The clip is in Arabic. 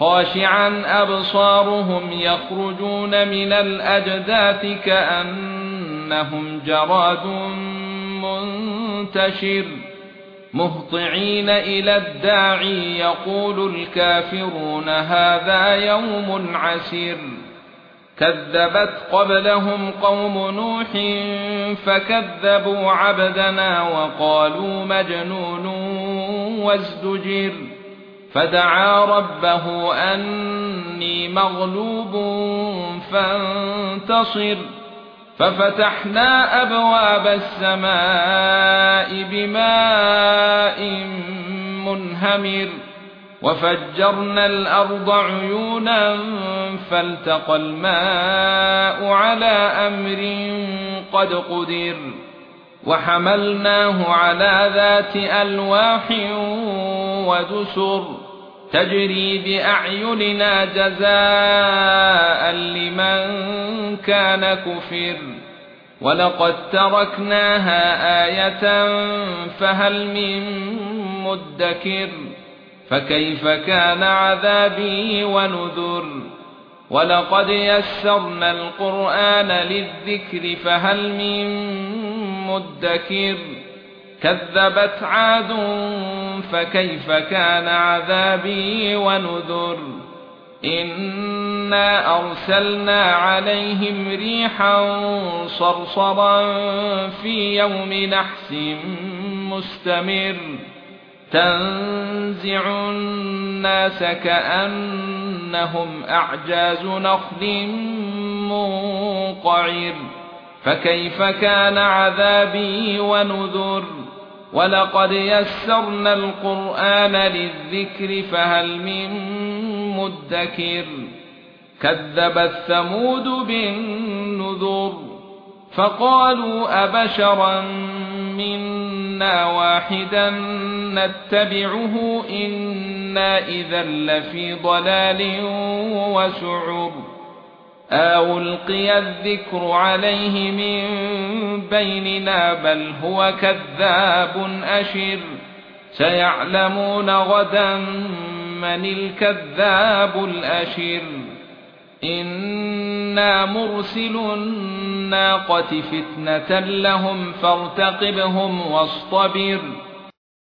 خاشعا أبصارهم يخرجون من الأجداث كأنهم جراد منتشر مهطعين إلى الداعي يقول الكافرون هذا يوم عسير كذبت قبلهم قوم نوح فكذبوا عبدنا وقالوا مجنون وازدجر فدعا ربه أني مغلوب فانتصر ففتحنا أبواب السماء بماء منهمر وفجرنا الأرض عيونا فالتقى الماء على أمر قد قدر وحملناه على ذات ألواح ودسر تجري بأعيننا جزاء لمن كان كفر ولقد تركناها آية فهل من مدكر فكيف كان عذابي ونذر ولقد يسرنا القرآن للذكر فهل من مدكر كذبت عاد فكيف كان عذابي ونذر إنا أرسلنا عليهم ريحا صرصرا في يوم نحس مستمر تنزع الناس كأنهم أعجاز نخل منقعر فكيف كان عذابي ونذر ولقد يسرنا القرآن للذكر فهل من مدكر كذبت ثمود بالنذر فقالوا أبشرا منا واحدا نتبعه إنا إذا لفي ضلال وسعر ألقي الذكر عليه من بيننا بل هو كذاب أشر سيعلمون غدا من الكذاب الأشر إنا مرسل الناقة فتنة لهم فارتقبهم واصطبر